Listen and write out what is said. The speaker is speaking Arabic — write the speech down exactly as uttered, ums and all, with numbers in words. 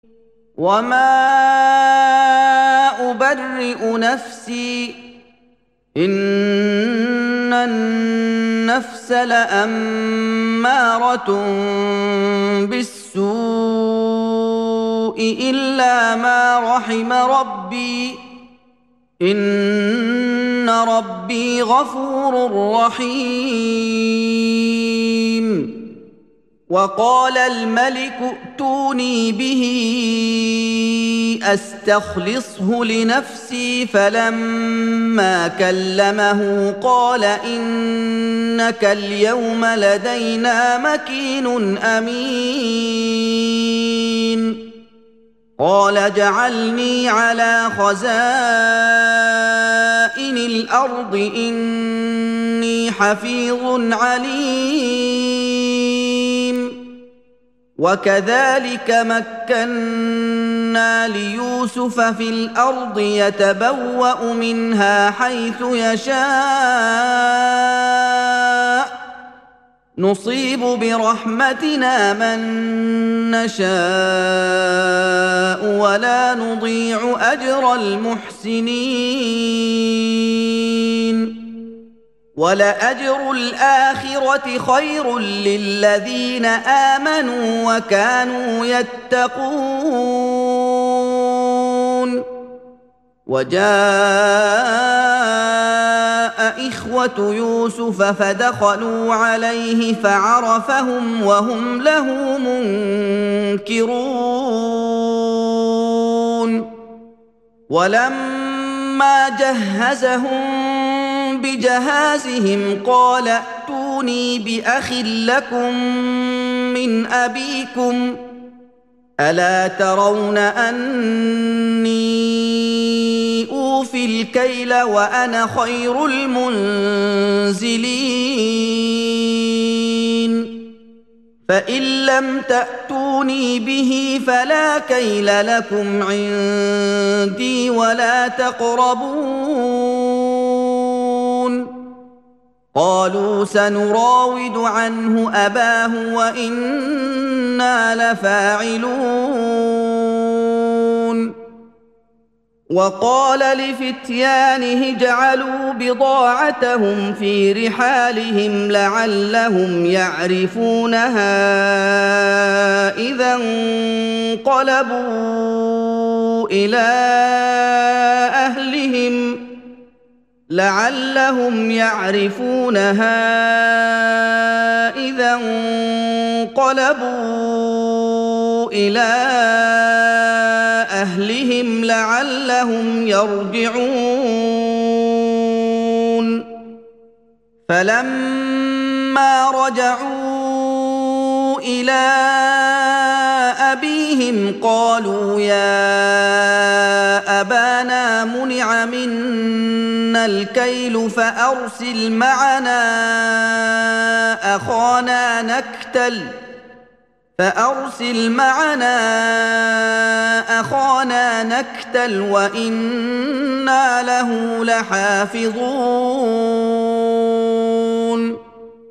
وما أبرئ نفسي إن النفس لأمارة بالسوء إلا ما رحم ربي إن ربي غفور رحيم. وقال الملك ائتوني به أستخلصه لنفسي فلما كلمه قال إنك اليوم لدينا مكين أمين. قال اجعلني على خزائن الأرض إني حفيظ عليم. وكذلك مكنا ليوسف في الأرض يتبوأ منها حيث يشاء نصيب برحمتنا من نشاء ولا نضيع أجر المحسنين. ولأجر الآخرة خير للذين آمنوا وكانوا يتقون. وجاء إخوة يوسف فدخلوا عليه فعرفهم وهم له منكرون. ولما جهزهم بجهازهم قال ائتوني بأخ لكم من أبيكم ألا ترون أني أوفي الكيل وأنا خير المنزلين. فإن لم تأتوني به فلا كيل لكم عندي ولا تقربون. قالوا سنراود عنه أباه وإنا لفاعلون. وقال لفتيانه اجعلوا بضاعتهم في رحالهم لعلهم يعرفونها إذا انقلبوا إلى أهلهم لعلهم يعرفونها إذا انقلبوا إلى أهلهم لعلهم يرجعون. فلما رجعوا إلى أبيهم قالوا يا أبانا منع منا الكيل فأرسل معنا أخانا نكتل فأرسل معنا أخانا نكتل وإنا له لحافظون.